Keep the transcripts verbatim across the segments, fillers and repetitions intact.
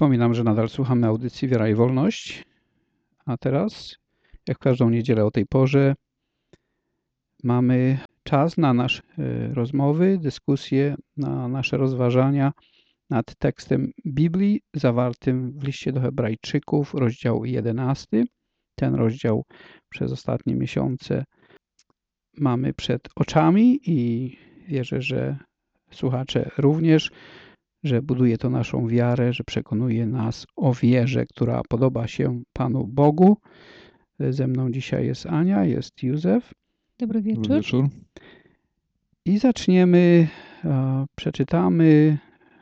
Przypominam, że nadal słuchamy audycji Wiara i Wolność, a teraz, jak w każdą niedzielę o tej porze, mamy czas na nasze rozmowy, dyskusje, na nasze rozważania nad tekstem Biblii zawartym w liście do Hebrajczyków, rozdział jedenasty. Ten rozdział przez ostatnie miesiące mamy przed oczami i wierzę, że słuchacze również, że buduje to naszą wiarę, że przekonuje nas o wierze, która podoba się Panu Bogu. Ze mną dzisiaj jest Ania, jest Józef. Dobry wieczór. Dobry wieczór. I zaczniemy, przeczytamy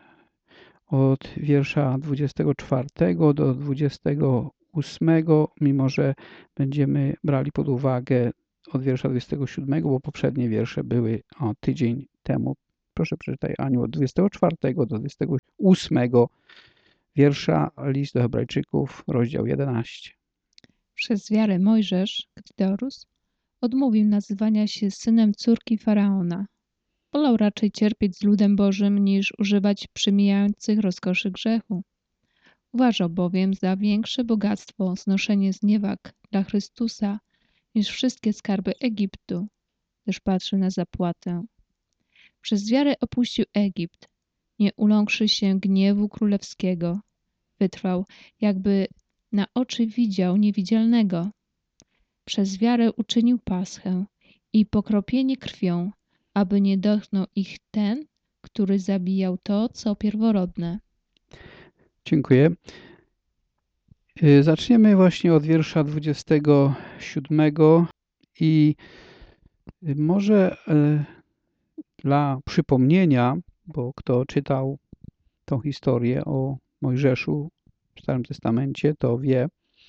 od wiersza dwudziestego czwartego do dwudziestego ósmego, mimo że będziemy brali pod uwagę od wiersza dwudziestego siódmego, bo poprzednie wiersze były o tydzień temu. Proszę przeczytaj, Aniu, od dwudziestego czwartego do dwudziestego ósmego wiersza, list do Hebrajczyków, rozdział jedenasty. Przez wiarę Mojżesz, gdy dorósł, odmówił nazywania się synem córki Faraona. Wolał raczej cierpieć z ludem Bożym, niż używać przemijających rozkoszy grzechu. Uważał bowiem za większe bogactwo znoszenie zniewag dla Chrystusa, niż wszystkie skarby Egiptu, gdyż patrzył na zapłatę. Przez wiarę opuścił Egipt, nie uląkszy się gniewu królewskiego. Wytrwał, jakby na oczy widział niewidzialnego. Przez wiarę uczynił paschę i pokropienie krwią, aby nie dotknął ich ten, który zabijał to, co pierworodne. Dziękuję. Zaczniemy właśnie od wiersza dwudziestego siódmego i może dla przypomnienia, bo kto czytał tą historię o Mojżeszu w Starym Testamencie, to wie,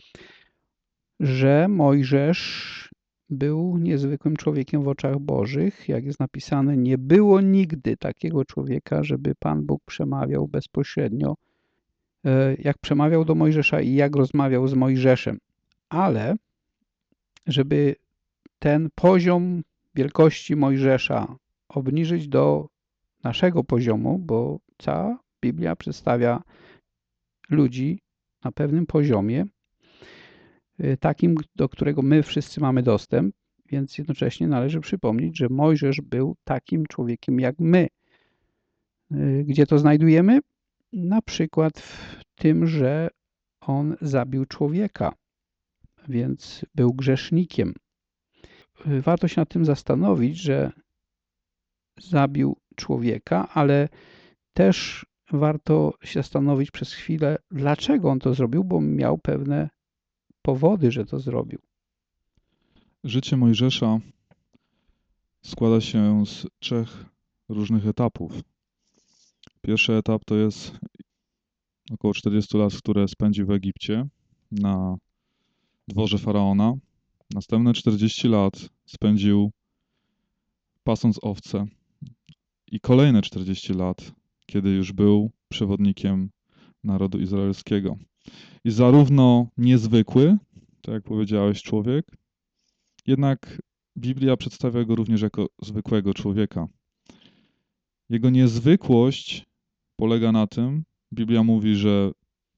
że Mojżesz był niezwykłym człowiekiem w oczach Bożych. Jak jest napisane, nie było nigdy takiego człowieka, żeby Pan Bóg przemawiał bezpośrednio, jak przemawiał do Mojżesza i jak rozmawiał z Mojżeszem. Ale żeby ten poziom wielkości Mojżesza obniżyć do naszego poziomu, bo cała Biblia przedstawia ludzi na pewnym poziomie, takim, do którego my wszyscy mamy dostęp, więc jednocześnie należy przypomnieć, że Mojżesz był takim człowiekiem jak my. Gdzie to znajdujemy? Na przykład w tym, że on zabił człowieka, więc był grzesznikiem. Warto się nad tym zastanowić, że zabił człowieka, ale też warto się zastanowić przez chwilę, dlaczego on to zrobił, bo miał pewne powody, że to zrobił. Życie Mojżesza składa się z trzech różnych etapów. Pierwszy etap to jest około czterdzieści lat, które spędził w Egipcie na dworze Faraona. Następne czterdzieści lat spędził pasąc owce i kolejne czterdzieści lat, kiedy już był przewodnikiem narodu izraelskiego. I zarówno niezwykły, tak jak powiedziałeś, człowiek, jednak Biblia przedstawia go również jako zwykłego człowieka. Jego niezwykłość polega na tym, Biblia mówi, że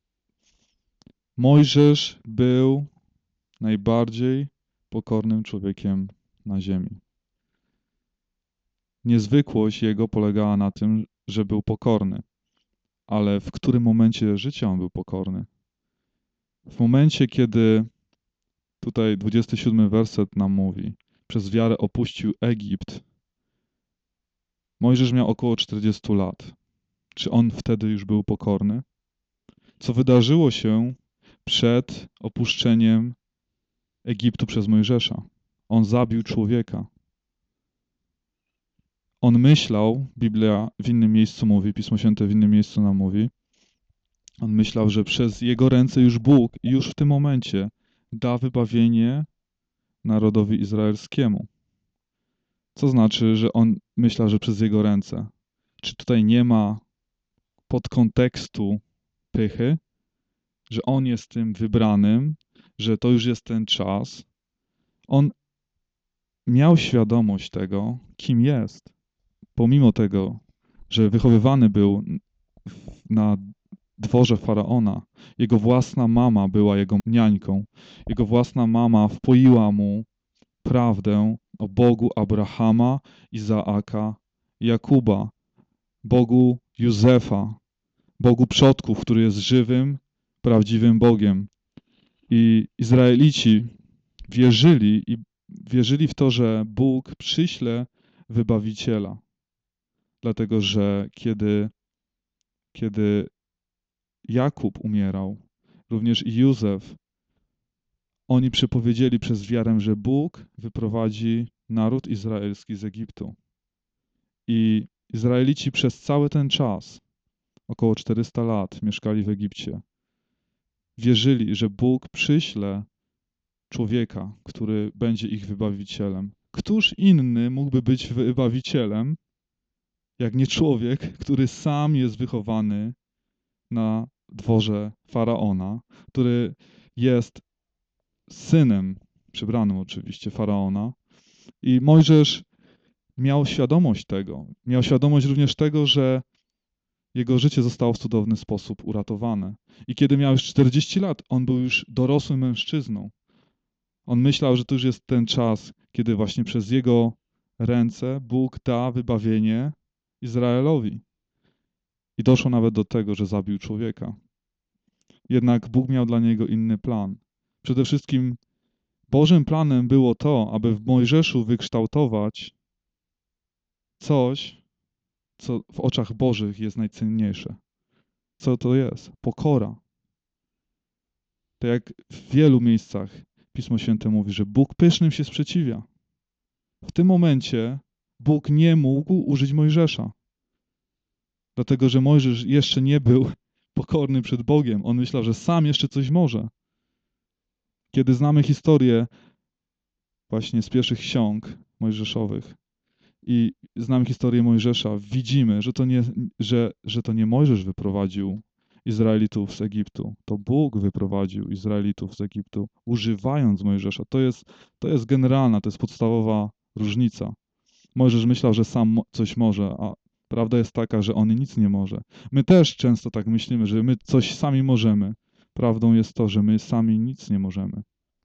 Mojżesz był najbardziej pokornym człowiekiem na ziemi. Niezwykłość jego polegała na tym, że był pokorny. Ale w którym momencie życia on był pokorny? W momencie, kiedy tutaj dwudziesty siódmy werset nam mówi, przez wiarę opuścił Egipt. Mojżesz miał około czterdzieści lat. Czy on wtedy już był pokorny? Co wydarzyło się przed opuszczeniem Egiptu przez Mojżesza? On zabił człowieka. On myślał, Biblia w innym miejscu mówi, Pismo Święte w innym miejscu nam mówi, on myślał, że przez jego ręce już Bóg już w tym momencie da wybawienie narodowi izraelskiemu. Co znaczy, że on myślał, że przez jego ręce. Czy tutaj nie ma podkontekstu pychy, że on jest tym wybranym, że to już jest ten czas? On miał świadomość tego, kim jest. Pomimo tego, że wychowywany był na dworze Faraona. Jego własna mama była jego niańką. Jego własna mama wpoiła mu prawdę o Bogu Abrahama, Izaaka i Jakuba, Bogu Józefa, Bogu przodków, który jest żywym, prawdziwym Bogiem. I Izraelici wierzyli i wierzyli w to, że Bóg przyśle wybawiciela. Dlatego, że kiedy, kiedy Jakub umierał, również i Józef, oni przepowiedzieli przez wiarę, że Bóg wyprowadzi naród izraelski z Egiptu. I Izraelici przez cały ten czas, około czterysta lat, mieszkali w Egipcie. Wierzyli, że Bóg przyśle człowieka, który będzie ich wybawicielem. Któż inny mógłby być wybawicielem, jak nie człowiek, który sam jest wychowany na dworze Faraona, który jest synem, przybranym oczywiście, Faraona. I Mojżesz miał świadomość tego. Miał świadomość również tego, że jego życie zostało w cudowny sposób uratowane. I kiedy miał już czterdzieści lat, on był już dorosłym mężczyzną. On myślał, że to już jest ten czas, kiedy właśnie przez jego ręce Bóg da wybawienie Izraelowi. I doszło nawet do tego, że zabił człowieka. Jednak Bóg miał dla niego inny plan. Przede wszystkim Bożym planem było to, aby w Mojżeszu wykształtować coś, co w oczach Bożych jest najcenniejsze. Co to jest? Pokora. Tak jak w wielu miejscach Pismo Święte mówi, że Bóg pysznym się sprzeciwia. W tym momencie Bóg nie mógł użyć Mojżesza. Dlatego, że Mojżesz jeszcze nie był pokorny przed Bogiem. On myślał, że sam jeszcze coś może. Kiedy znamy historię właśnie z pierwszych ksiąg mojżeszowych i znamy historię Mojżesza, widzimy, że to nie, że, że to nie Mojżesz wyprowadził Izraelitów z Egiptu. To Bóg wyprowadził Izraelitów z Egiptu, używając Mojżesza. To jest, to jest generalna, to jest podstawowa różnica. Mojżesz myślał, że sam coś może, a prawda jest taka, że on nic nie może. My też często tak myślimy, że my coś sami możemy. Prawdą jest to, że my sami nic nie możemy.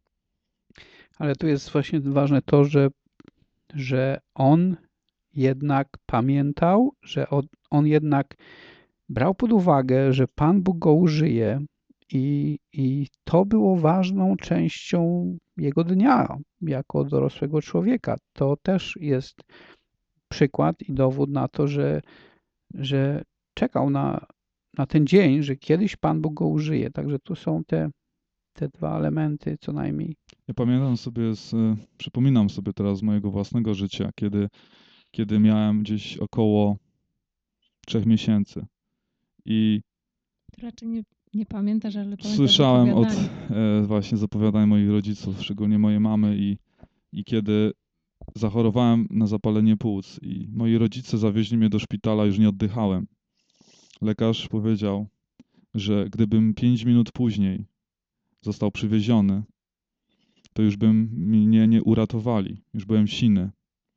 Ale tu jest właśnie ważne to, że, że on jednak pamiętał, że on, on jednak brał pod uwagę, że Pan Bóg go użyje i, i to było ważną częścią jego dnia jako dorosłego człowieka. To też jest przykład i dowód na to, że, że czekał na, na ten dzień, że kiedyś Pan Bóg go użyje. Także tu są te, te dwa elementy co najmniej. Ja pamiętam sobie, z, przypominam sobie teraz z mojego własnego życia, kiedy, kiedy miałem gdzieś około trzech miesięcy i Raczej nie, nie pamiętasz, ale pamiętasz słyszałem od opowiadanie. e, właśnie z opowiadań moich rodziców, szczególnie mojej mamy i, i kiedy zachorowałem na zapalenie płuc i moi rodzice zawieźli mnie do szpitala, już nie oddychałem. Lekarz powiedział, że gdybym pięć minut później został przywieziony, to już bym mnie nie uratowali. Już byłem siny.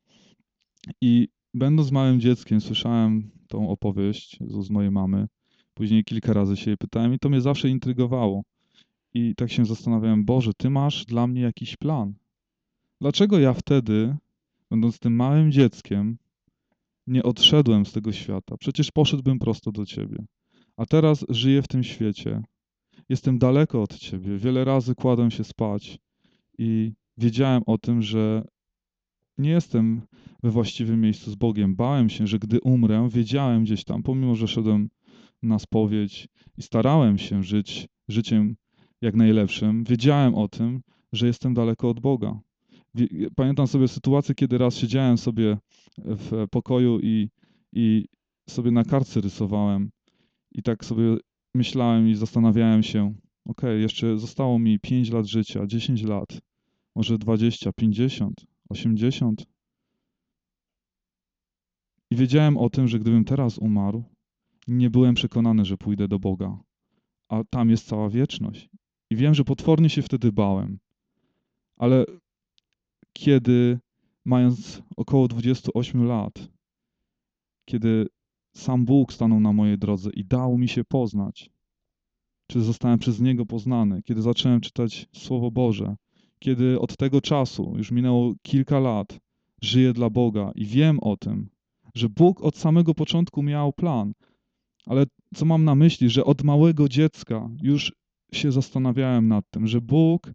I będąc małym dzieckiem, słyszałem tą opowieść z mojej mamy. Później kilka razy się jej pytałem i to mnie zawsze intrygowało. I tak się zastanawiałem, Boże, Ty masz dla mnie jakiś plan. Dlaczego ja wtedy, będąc tym małym dzieckiem, nie odszedłem z tego świata? Przecież poszedłbym prosto do Ciebie. A teraz żyję w tym świecie. Jestem daleko od Ciebie. Wiele razy kładłem się spać i wiedziałem o tym, że nie jestem we właściwym miejscu z Bogiem. Bałem się, że gdy umrę, wiedziałem gdzieś tam, pomimo że szedłem na spowiedź i starałem się żyć życiem jak najlepszym, wiedziałem o tym, że jestem daleko od Boga. Pamiętam sobie sytuację, kiedy raz siedziałem sobie w pokoju i, i sobie na kartce rysowałem i tak sobie myślałem i zastanawiałem się, okej, okay, jeszcze zostało mi pięć lat życia, dziesięć lat, może dwadzieścia, pięćdziesiąt, osiemdziesiąt. I wiedziałem o tym, że gdybym teraz umarł, nie byłem przekonany, że pójdę do Boga, a tam jest cała wieczność. I wiem, że potwornie się wtedy bałem, ale kiedy mając około dwudziestu ośmiu lat, kiedy sam Bóg stanął na mojej drodze i dał mi się poznać, czy zostałem przez Niego poznany, kiedy zacząłem czytać Słowo Boże, kiedy od tego czasu, już minęło kilka lat, żyję dla Boga i wiem o tym, że Bóg od samego początku miał plan. Ale co mam na myśli, że od małego dziecka już się zastanawiałem nad tym, że Bóg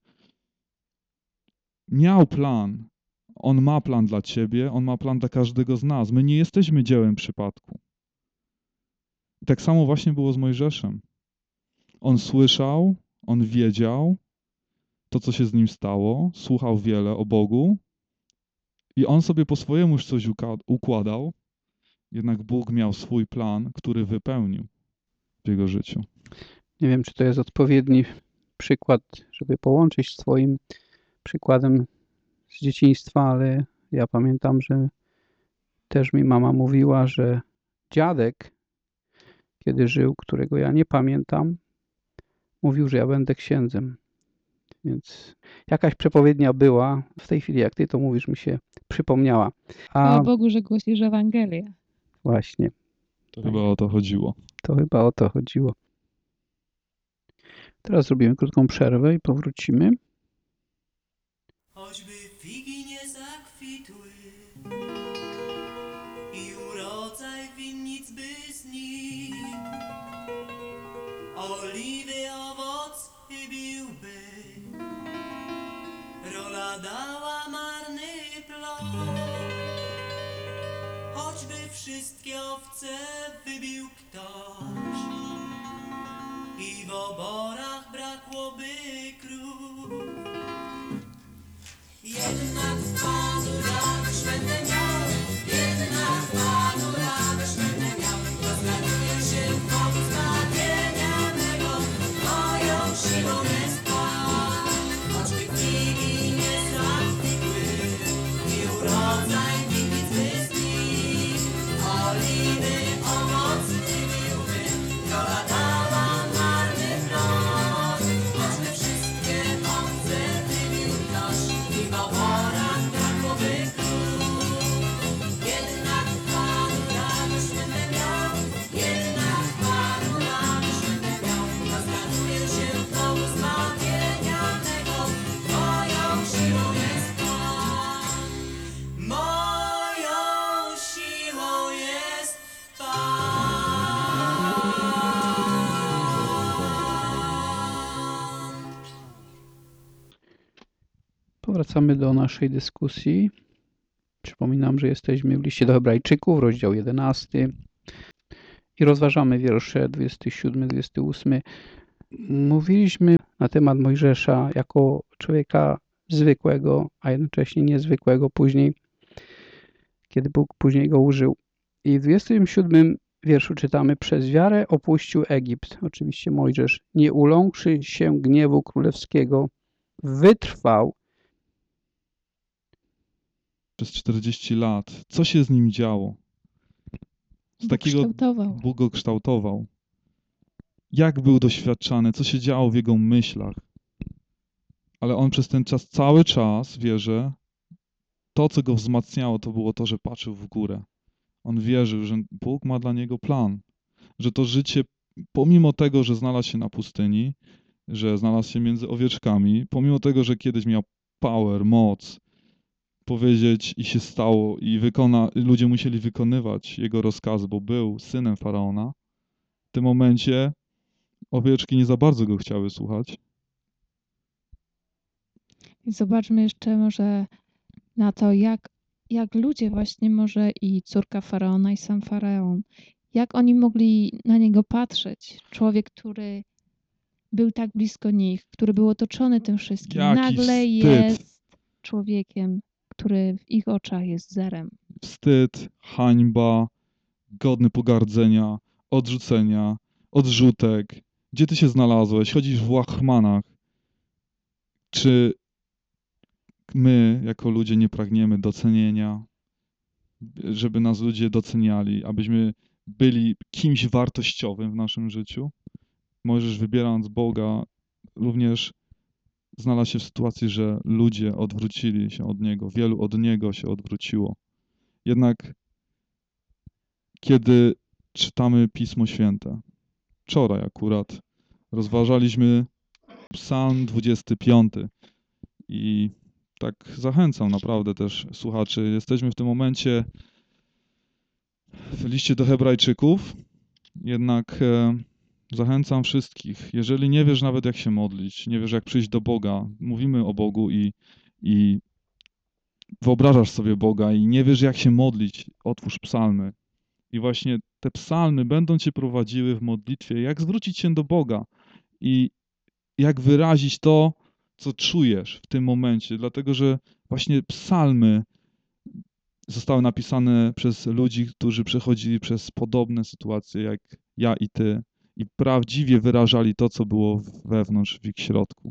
miał plan. On ma plan dla ciebie, on ma plan dla każdego z nas. My nie jesteśmy dziełem przypadku. I tak samo właśnie było z Mojżeszem. On słyszał, on wiedział to, co się z nim stało, słuchał wiele o Bogu i on sobie po swojemu już coś układał, jednak Bóg miał swój plan, który wypełnił w jego życiu. Nie wiem, czy to jest odpowiedni przykład, żeby połączyć z Twoim przykładem z dzieciństwa, ale ja pamiętam, że też mi mama mówiła, że dziadek, kiedy żył, którego ja nie pamiętam, mówił, że ja będę księdzem. Więc jakaś przepowiednia była. W tej chwili, jak Ty to mówisz, mi się przypomniała. Chwała A Bogu, że głosisz Ewangelię. właśnie, To chyba o to chodziło. to chyba o to chodziło. Teraz zrobimy krótką przerwę i powrócimy. Choćby figi nie zakwitły i urodzaj winnic by znikł, oliwy owoc chybiłby, rola dała marny plon. Choćby wszystkie owce wybił ktoś i w oborach brakłoby krów, jednak Panu radość będę miał, jednak Panu radość będę miał. Rozraduję się w Bogu zbawienia mego, moją siłą jest Pan. Choćby figi nie zakwitły i urodzaj winnic by znikł, oliwy owoc chybiłby, rola dała marny plon. Choćby wszystkie owce wybił ktoś i w oborach brakłoby krów, jednak Panu radość będę miał, jednak Panu radość będę miał. Rozraduję się w Bogu zbawienia mego, moją siłą jest Pan. Moją siłą jest Pan. Powracamy do naszej dyskusji. Przypominam, że jesteśmy w liście do Hebrajczyków, rozdział jedenasty i rozważamy wiersze dwudziesty siódmy dwudziesty ósmy. Mówiliśmy na temat Mojżesza jako człowieka zwykłego, a jednocześnie niezwykłego później, kiedy Bóg później go użył. I w dwudziestym siódmym wierszu czytamy: przez wiarę opuścił Egipt. Oczywiście Mojżesz, nie uląkszy się gniewu królewskiego, wytrwał. Przez czterdzieści lat. Co się z nim działo? Z Bóg takiego kształtował. Bóg go kształtował. Jak był doświadczany, co się działo w jego myślach. Ale on przez ten czas, cały czas, wierzę, to, co go wzmacniało, to było to, że patrzył w górę. On wierzył, że Bóg ma dla niego plan. Że to życie, pomimo tego, że znalazł się na pustyni, że znalazł się między owieczkami, pomimo tego, że kiedyś miał power, moc, powiedzieć i się stało i wykona, ludzie musieli wykonywać jego rozkazy, bo był synem Faraona, w tym momencie owieczki nie za bardzo go chciały słuchać. I zobaczmy jeszcze może na to, jak, jak ludzie właśnie może i córka Faraona i sam Faraon, jak oni mogli na niego patrzeć. Człowiek, który był tak blisko nich, który był otoczony tym wszystkim, Jaki nagle wstyd. jest człowiekiem, który w ich oczach jest zerem. Wstyd, hańba, godny pogardzenia, odrzucenia, odrzutek. Gdzie ty się znalazłeś? Chodzisz w łachmanach. Czy my, jako ludzie, nie pragniemy docenienia, żeby nas ludzie doceniali, abyśmy byli kimś wartościowym w naszym życiu? Możesz, wybierając Boga, również znalazł się w sytuacji, że ludzie odwrócili się od Niego, wielu od Niego się odwróciło. Jednak kiedy czytamy Pismo Święte, wczoraj akurat rozważaliśmy Psalm dwudziesty piąty i tak zachęcam naprawdę też słuchaczy. Jesteśmy w tym momencie w liście do Hebrajczyków, jednak e, zachęcam wszystkich. Jeżeli nie wiesz nawet jak się modlić, nie wiesz jak przyjść do Boga, mówimy o Bogu i, i wyobrażasz sobie Boga i nie wiesz jak się modlić, otwórz psalmy. I właśnie te psalmy będą cię prowadziły w modlitwie, jak zwrócić się do Boga i jak wyrazić to, co czujesz w tym momencie. Dlatego, że właśnie psalmy zostały napisane przez ludzi, którzy przechodzili przez podobne sytuacje jak ja i ty i prawdziwie wyrażali to, co było wewnątrz, w ich środku.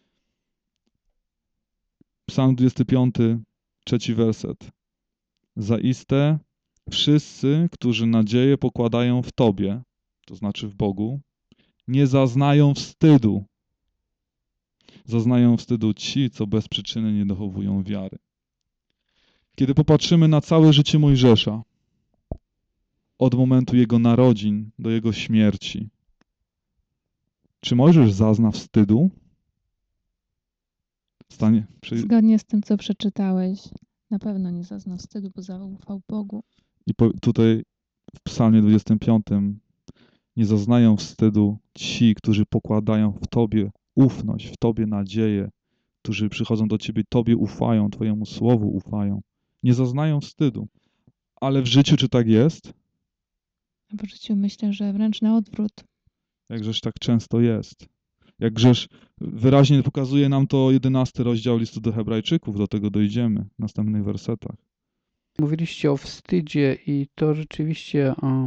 Psalm dwudziesty piąty, trzeci werset. Zaiste wszyscy, którzy nadzieję pokładają w Tobie, to znaczy w Bogu, nie zaznają wstydu. Zaznają wstydu ci, co bez przyczyny nie dochowują wiary. Kiedy popatrzymy na całe życie Mojżesza, od momentu jego narodzin do jego śmierci, czy Mojżesz zazna wstydu? Stanie przy... Zgodnie z tym, co przeczytałeś, na pewno nie zaznał wstydu, bo zaufał Bogu. I po, tutaj w Psalmie dwudziestym piątym nie zaznają wstydu ci, którzy pokładają w Tobie ufność, w Tobie nadzieję, którzy przychodzą do Ciebie, Tobie ufają, Twojemu słowu ufają. Nie zaznają wstydu. Ale w życiu czy tak jest? W życiu myślę, że wręcz na odwrót. Jakżeż tak często jest. Jakżeż wyraźnie pokazuje nam to jedenasty rozdział listu do Hebrajczyków, do tego dojdziemy w następnych wersetach. Mówiliście o wstydzie i to rzeczywiście o,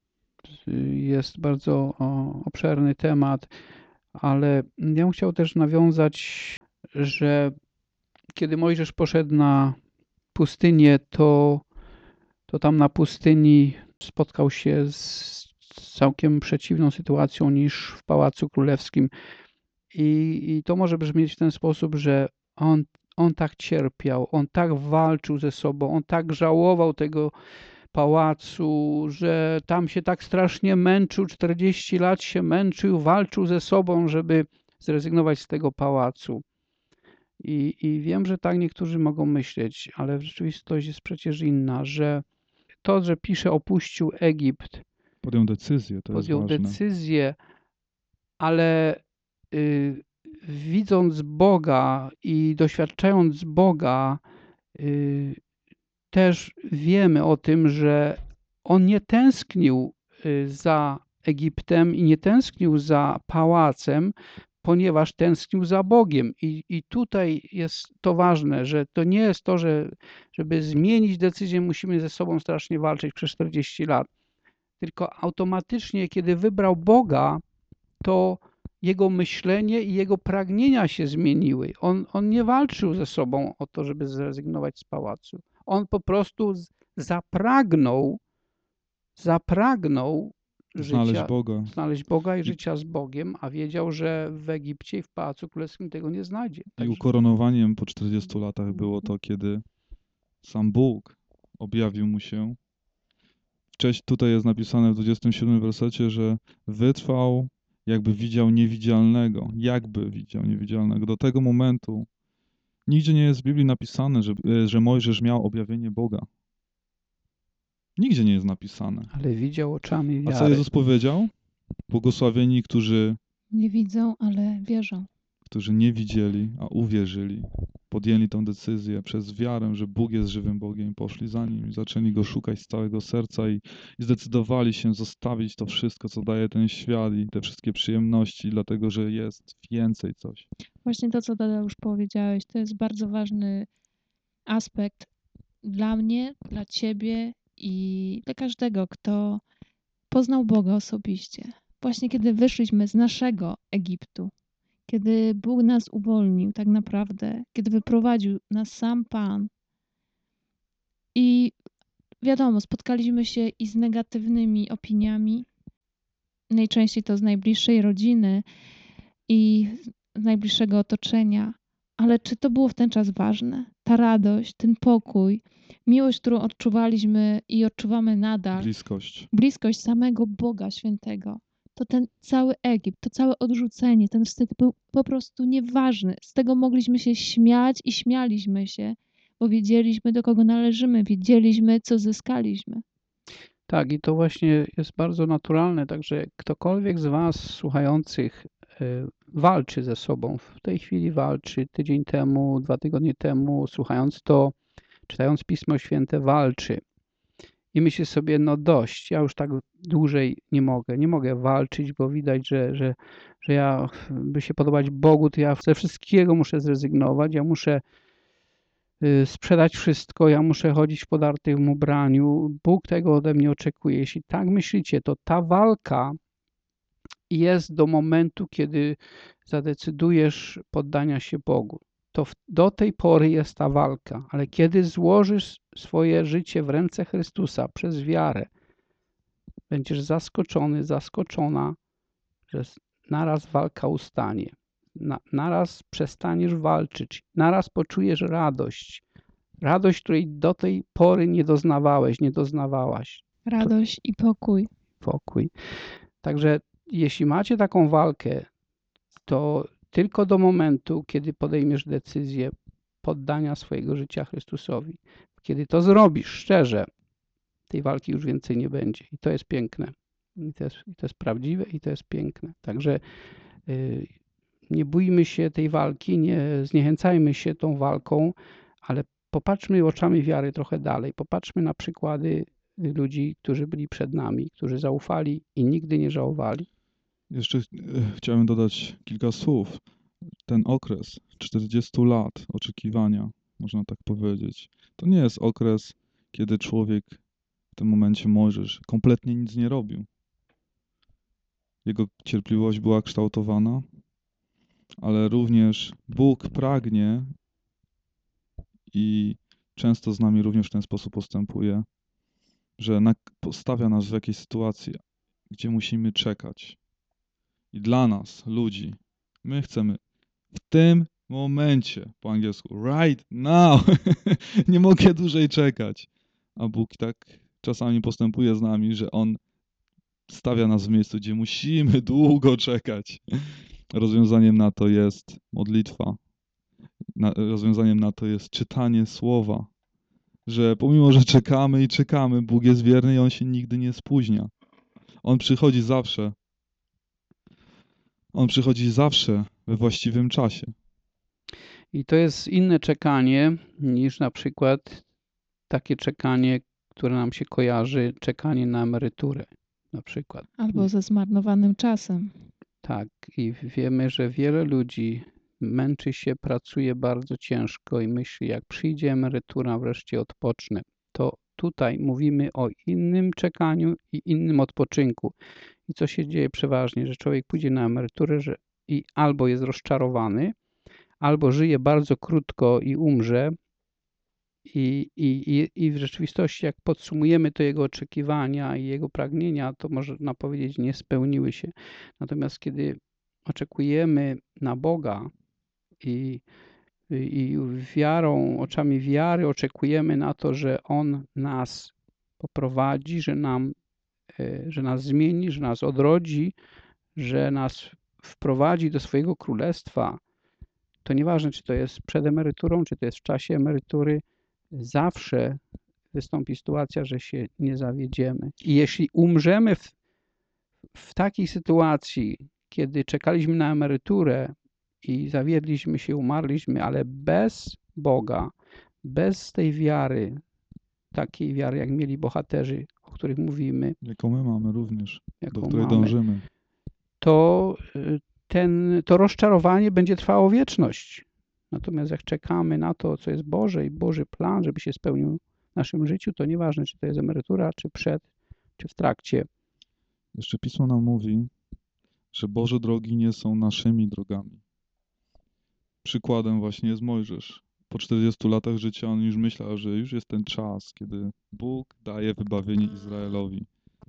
jest bardzo o, obszerny temat, ale ja bym chciał też nawiązać, że kiedy Mojżesz poszedł na pustynię, to, to tam na pustyni spotkał się z całkiem przeciwną sytuacją niż w Pałacu Królewskim. I, i to może brzmieć w ten sposób, że on, on tak cierpiał, on tak walczył ze sobą, on tak żałował tego pałacu, że tam się tak strasznie męczył, czterdzieści lat się męczył, walczył ze sobą, żeby zrezygnować z tego pałacu. I, I wiem, że tak niektórzy mogą myśleć, ale rzeczywistość jest przecież inna, że to, że pisze opuścił Egipt, Podjął decyzję, to podjął jest ważne. decyzję, ale y, widząc Boga i doświadczając Boga, y, też wiemy o tym, że on nie tęsknił y, za Egiptem i nie tęsknił za pałacem, ponieważ tęsknił za Bogiem. I, i tutaj jest to ważne, że to nie jest to, że żeby zmienić decyzję, musimy ze sobą strasznie walczyć przez czterdzieści lat. Tylko automatycznie, kiedy wybrał Boga, to jego myślenie i jego pragnienia się zmieniły. On, on nie walczył ze sobą o to, żeby zrezygnować z pałacu. On po prostu z- zapragnął, zapragnął Znaleźć życia, Boga. znaleźć Boga i I- życia z Bogiem, a wiedział, że w Egipcie i w Pałacu Królewskim tego nie znajdzie. I Także ukoronowaniem po czterdziestu latach było to, kiedy sam Bóg objawił mu się. Wcześniej tutaj jest napisane w dwudziestym siódmym wersecie, że wytrwał, jakby widział niewidzialnego. Jakby widział niewidzialnego. Do tego momentu nigdzie nie jest w Biblii napisane, że, że Mojżesz miał objawienie Boga. Nigdzie nie jest napisane. ale widział oczami A co wiary. Jezus powiedział? Błogosławieni, którzy, Nie widzą, ale wierzą. którzy nie widzieli, a uwierzyli. Podjęli tę decyzję przez wiarę, że Bóg jest żywym Bogiem i poszli za Nim i zaczęli Go szukać z całego serca i, i zdecydowali się zostawić to wszystko, co daje ten świat i te wszystkie przyjemności, dlatego że jest więcej coś. Właśnie to, co Tadeusz powiedziałeś, to jest bardzo ważny aspekt dla mnie, dla ciebie i dla każdego, kto poznał Boga osobiście. Właśnie kiedy wyszliśmy z naszego Egiptu, kiedy Bóg nas uwolnił tak naprawdę, kiedy wyprowadził nas sam Pan. I wiadomo, spotkaliśmy się i z negatywnymi opiniami, najczęściej to z najbliższej rodziny i z najbliższego otoczenia. Ale czy to było w ten czas ważne? Ta radość, ten pokój, miłość, którą odczuwaliśmy i odczuwamy nadal, Bliskość. bliskość samego Boga Świętego. to ten cały Egipt, to całe odrzucenie, ten wstyd był po prostu nieważny. Z tego mogliśmy się śmiać i śmialiśmy się, bo wiedzieliśmy, do kogo należymy, wiedzieliśmy, co zyskaliśmy. Tak, i to właśnie jest bardzo naturalne, także ktokolwiek z Was słuchających y, walczy ze sobą, w tej chwili walczy, tydzień temu, dwa tygodnie temu, słuchając to, czytając Pismo Święte, walczy. I myśli sobie, no dość, ja już tak dłużej nie mogę, nie mogę walczyć, bo widać, że, że, że ja, by się podobać Bogu, to ja ze wszystkiego muszę zrezygnować, ja muszę y, sprzedać wszystko, ja muszę chodzić w podartym ubraniu. Bóg tego ode mnie oczekuje. Jeśli tak myślicie, to ta walka jest do momentu, kiedy zadecydujesz poddania się Bogu. To w, do tej pory jest ta walka, ale kiedy złożysz swoje życie w ręce Chrystusa przez wiarę, będziesz zaskoczony, zaskoczona, że naraz walka ustanie. Na, naraz przestaniesz walczyć, naraz poczujesz radość. Radość, której do tej pory nie doznawałeś, nie doznawałaś. Radość i pokój. Pokój. Także jeśli macie taką walkę, to tylko do momentu, kiedy podejmiesz decyzję poddania swojego życia Chrystusowi. Kiedy to zrobisz szczerze, tej walki już więcej nie będzie. I to jest piękne. I to jest, i to jest prawdziwe i to jest piękne. Także y, nie bójmy się tej walki, nie zniechęcajmy się tą walką, ale popatrzmy oczami wiary trochę dalej. Popatrzmy na przykłady ludzi, którzy byli przed nami, którzy zaufali i nigdy nie żałowali. Jeszcze e, chciałem dodać kilka słów. Ten okres czterdziestu lat oczekiwania, można tak powiedzieć, to nie jest okres, kiedy człowiek, w tym momencie Mojżesz, kompletnie nic nie robił. Jego cierpliwość była kształtowana, ale również Bóg pragnie i często z nami również w ten sposób postępuje, że na, postawia nas w jakiejś sytuacji, gdzie musimy czekać. I dla nas, ludzi, my chcemy w tym momencie, po angielsku, right now, nie mogę dłużej czekać. A Bóg tak czasami postępuje z nami, że On stawia nas w miejscu, gdzie musimy długo czekać. Rozwiązaniem na to jest modlitwa. Na, rozwiązaniem na to jest czytanie słowa. Że pomimo, że czekamy i czekamy, Bóg jest wierny i On się nigdy nie spóźnia. On przychodzi zawsze. On przychodzi zawsze we właściwym czasie. I to jest inne czekanie niż na przykład takie czekanie, które nam się kojarzy, czekanie na emeryturę na przykład. Albo ze zmarnowanym czasem. Tak, i wiemy, że wiele ludzi męczy się, pracuje bardzo ciężko i myśli, jak przyjdzie emerytura, wreszcie odpocznę. To tutaj mówimy o innym czekaniu i innym odpoczynku. I co się dzieje przeważnie, że człowiek pójdzie na emeryturę że i albo jest rozczarowany, albo żyje bardzo krótko i umrze. I, i, I w rzeczywistości, jak podsumujemy to jego oczekiwania i jego pragnienia, to można powiedzieć, nie spełniły się. Natomiast kiedy oczekujemy na Boga i, i wiarą, oczami wiary oczekujemy na to, że On nas poprowadzi, że, nam, że nas zmieni, że nas odrodzi, że nas wprowadzi do swojego królestwa, to nieważne, czy to jest przed emeryturą, czy to jest w czasie emerytury, zawsze wystąpi sytuacja, że się nie zawiedziemy. I jeśli umrzemy w, w takiej sytuacji, kiedy czekaliśmy na emeryturę i zawiedliśmy się, umarliśmy, ale bez Boga, bez tej wiary, takiej wiary, jak mieli bohaterzy, o których mówimy, Jaką my mamy również, jaką do której mamy, dążymy. to, ten, to rozczarowanie będzie trwało wieczność. Natomiast jak czekamy na to, co jest Boże i Boży plan, żeby się spełnił w naszym życiu, to nieważne, czy to jest emerytura, czy przed, czy w trakcie. Jeszcze Pismo nam mówi, że Boże drogi nie są naszymi drogami. Przykładem właśnie jest Mojżesz. Po czterdziestu latach życia on już myślał, że już jest ten czas, kiedy Bóg daje wybawienie Izraelowi.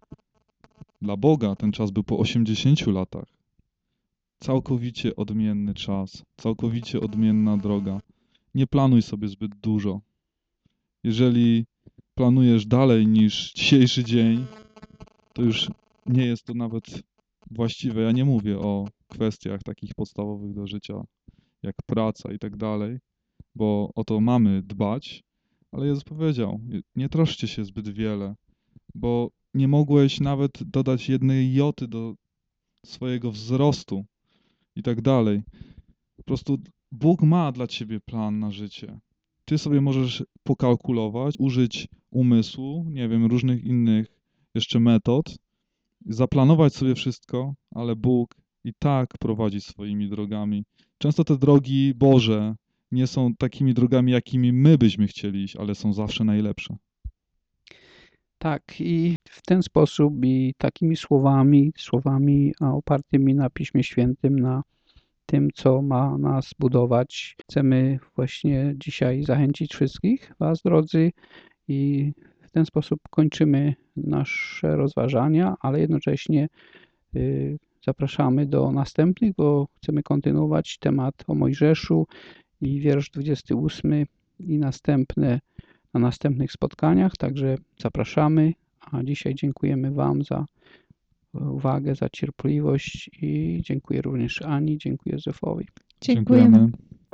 Dla Boga ten czas był po osiemdziesięciu latach. Całkowicie odmienny czas, całkowicie odmienna droga. Nie planuj sobie zbyt dużo. Jeżeli planujesz dalej niż dzisiejszy dzień, to już nie jest to nawet właściwe. Ja nie mówię o kwestiach takich podstawowych do życia, jak praca i tak dalej, bo o to mamy dbać, ale Jezus powiedział, nie troszcie się zbyt wiele, bo nie mogłeś nawet dodać jednej joty do swojego wzrostu i tak dalej. Po prostu Bóg ma dla ciebie plan na życie. Ty sobie możesz pokalkulować, użyć umysłu, nie wiem, różnych innych jeszcze metod, zaplanować sobie wszystko, ale Bóg i tak prowadzi swoimi drogami. Często te drogi Boże nie są takimi drogami, jakimi my byśmy chcieli iść, ale są zawsze najlepsze. Tak, i w ten sposób i takimi słowami, słowami opartymi na Piśmie Świętym, na tym, co ma nas budować, chcemy właśnie dzisiaj zachęcić wszystkich Was, drodzy, i w ten sposób kończymy nasze rozważania, ale jednocześnie y, zapraszamy do następnych, bo chcemy kontynuować temat o Mojżeszu i wiersz dwudziesty ósmy i następne na następnych spotkaniach, także zapraszamy, a dzisiaj dziękujemy Wam za uwagę, za cierpliwość i dziękuję również Ani, dziękuję Józefowi. Dziękujemy.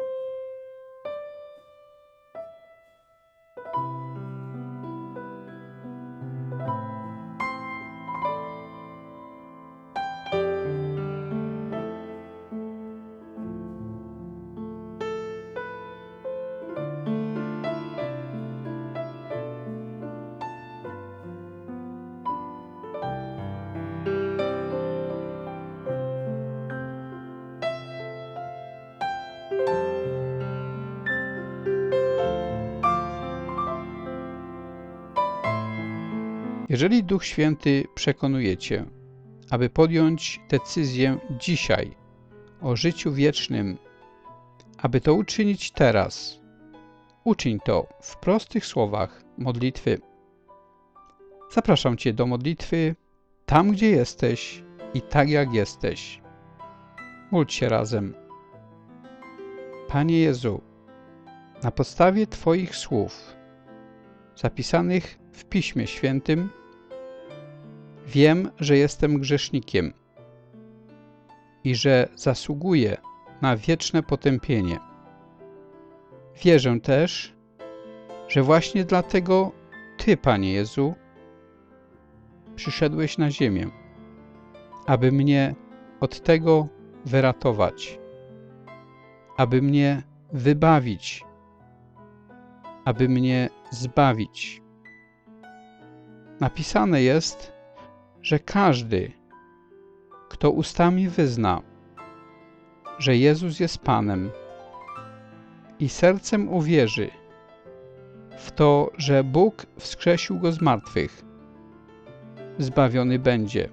Jeżeli Duch Święty przekonuje Cię, aby podjąć decyzję dzisiaj o życiu wiecznym, aby to uczynić teraz, uczyń to w prostych słowach modlitwy. Zapraszam Cię do modlitwy tam, gdzie jesteś i tak jak jesteś. Módl się razem. Panie Jezu, na podstawie Twoich słów zapisanych w Piśmie Świętym wiem, że jestem grzesznikiem i że zasługuję na wieczne potępienie. Wierzę też, że właśnie dlatego Ty, Panie Jezu, przyszedłeś na ziemię, aby mnie od tego wyratować, aby mnie wybawić, aby mnie zbawić. Napisane jest, że każdy, kto ustami wyzna, że Jezus jest Panem i sercem uwierzy w to, że Bóg wskrzesił Go z martwych, zbawiony będzie,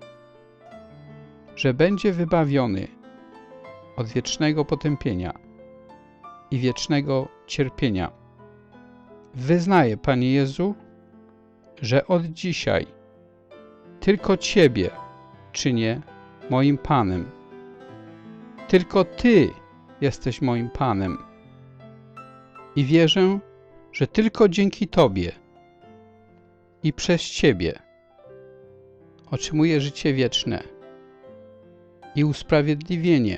że będzie wybawiony od wiecznego potępienia i wiecznego cierpienia. Wyznaję, Panie Jezu, że od dzisiaj tylko Ciebie czynię moim Panem. Tylko Ty jesteś moim Panem. I wierzę, że tylko dzięki Tobie i przez Ciebie otrzymuję życie wieczne i usprawiedliwienie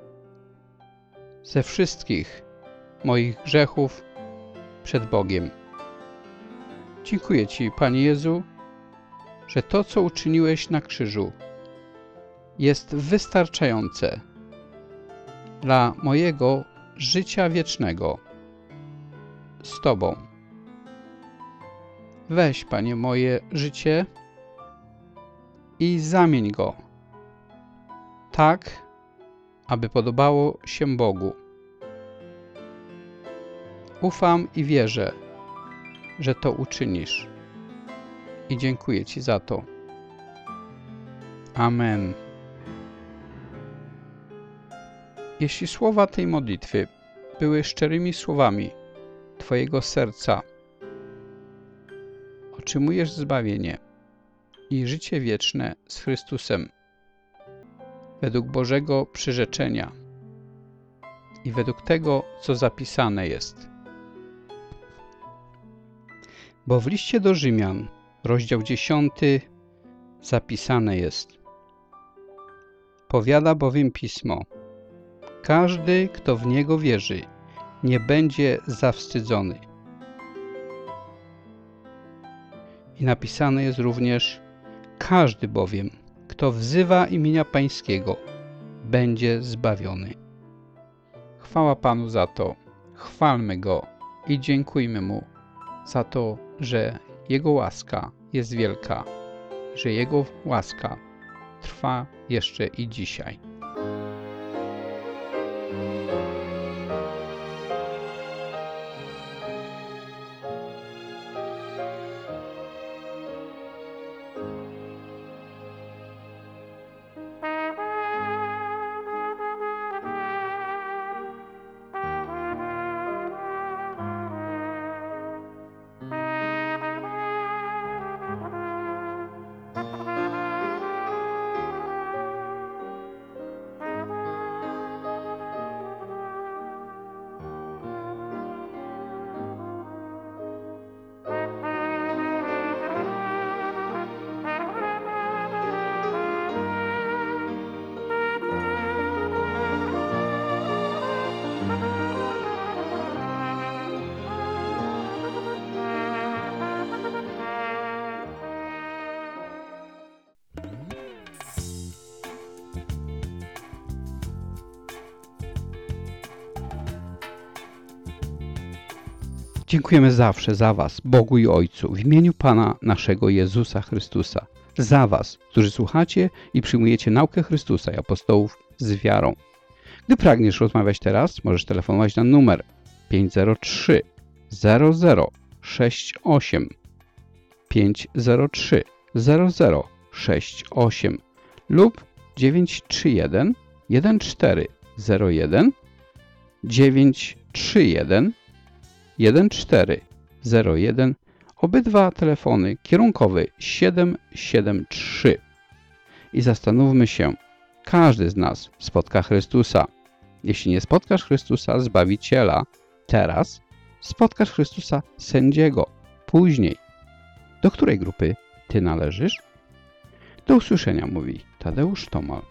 ze wszystkich moich grzechów przed Bogiem. Dziękuję Ci, Panie Jezu, że to, co uczyniłeś na krzyżu, jest wystarczające dla mojego życia wiecznego z Tobą. Weź, Panie, moje życie i zamień go tak, aby podobało się Bogu. Ufam i wierzę, że to uczynisz. I dziękuję Ci za to. Amen. Jeśli słowa tej modlitwy były szczerymi słowami Twojego serca, otrzymujesz zbawienie i życie wieczne z Chrystusem według Bożego przyrzeczenia i według tego, co zapisane jest. Bo w liście do Rzymian, rozdział dziesiąty, zapisane jest: Powiada bowiem Pismo: każdy, kto w Niego wierzy, nie będzie zawstydzony. I napisane jest również: każdy bowiem, kto wzywa imienia Pańskiego, będzie zbawiony. Chwała Panu za to, chwalmy Go i dziękujmy Mu za to, że Jego łaska jest wielka, że Jego łaska trwa jeszcze i dzisiaj. Dziękujemy zawsze za Was, Bogu i Ojcu, w imieniu Pana naszego Jezusa Chrystusa. Za Was, którzy słuchacie i przyjmujecie naukę Chrystusa i apostołów z wiarą. Gdy pragniesz rozmawiać teraz, możesz telefonować na numer pięć zero trzy zero zero sześć osiem pięć zero trzy zero zero sześć osiem lub dziewięć trzy jeden jeden cztery zero jeden dziewięć trzy jeden jeden cztery zero jeden, obydwa telefony kierunkowy siedem siedem trzy. I zastanówmy się, każdy z nas spotka Chrystusa. Jeśli nie spotkasz Chrystusa, Zbawiciela, teraz spotkasz Chrystusa, Sędziego, później. Do której grupy Ty należysz? Do usłyszenia, mówi Tadeusz Tomal.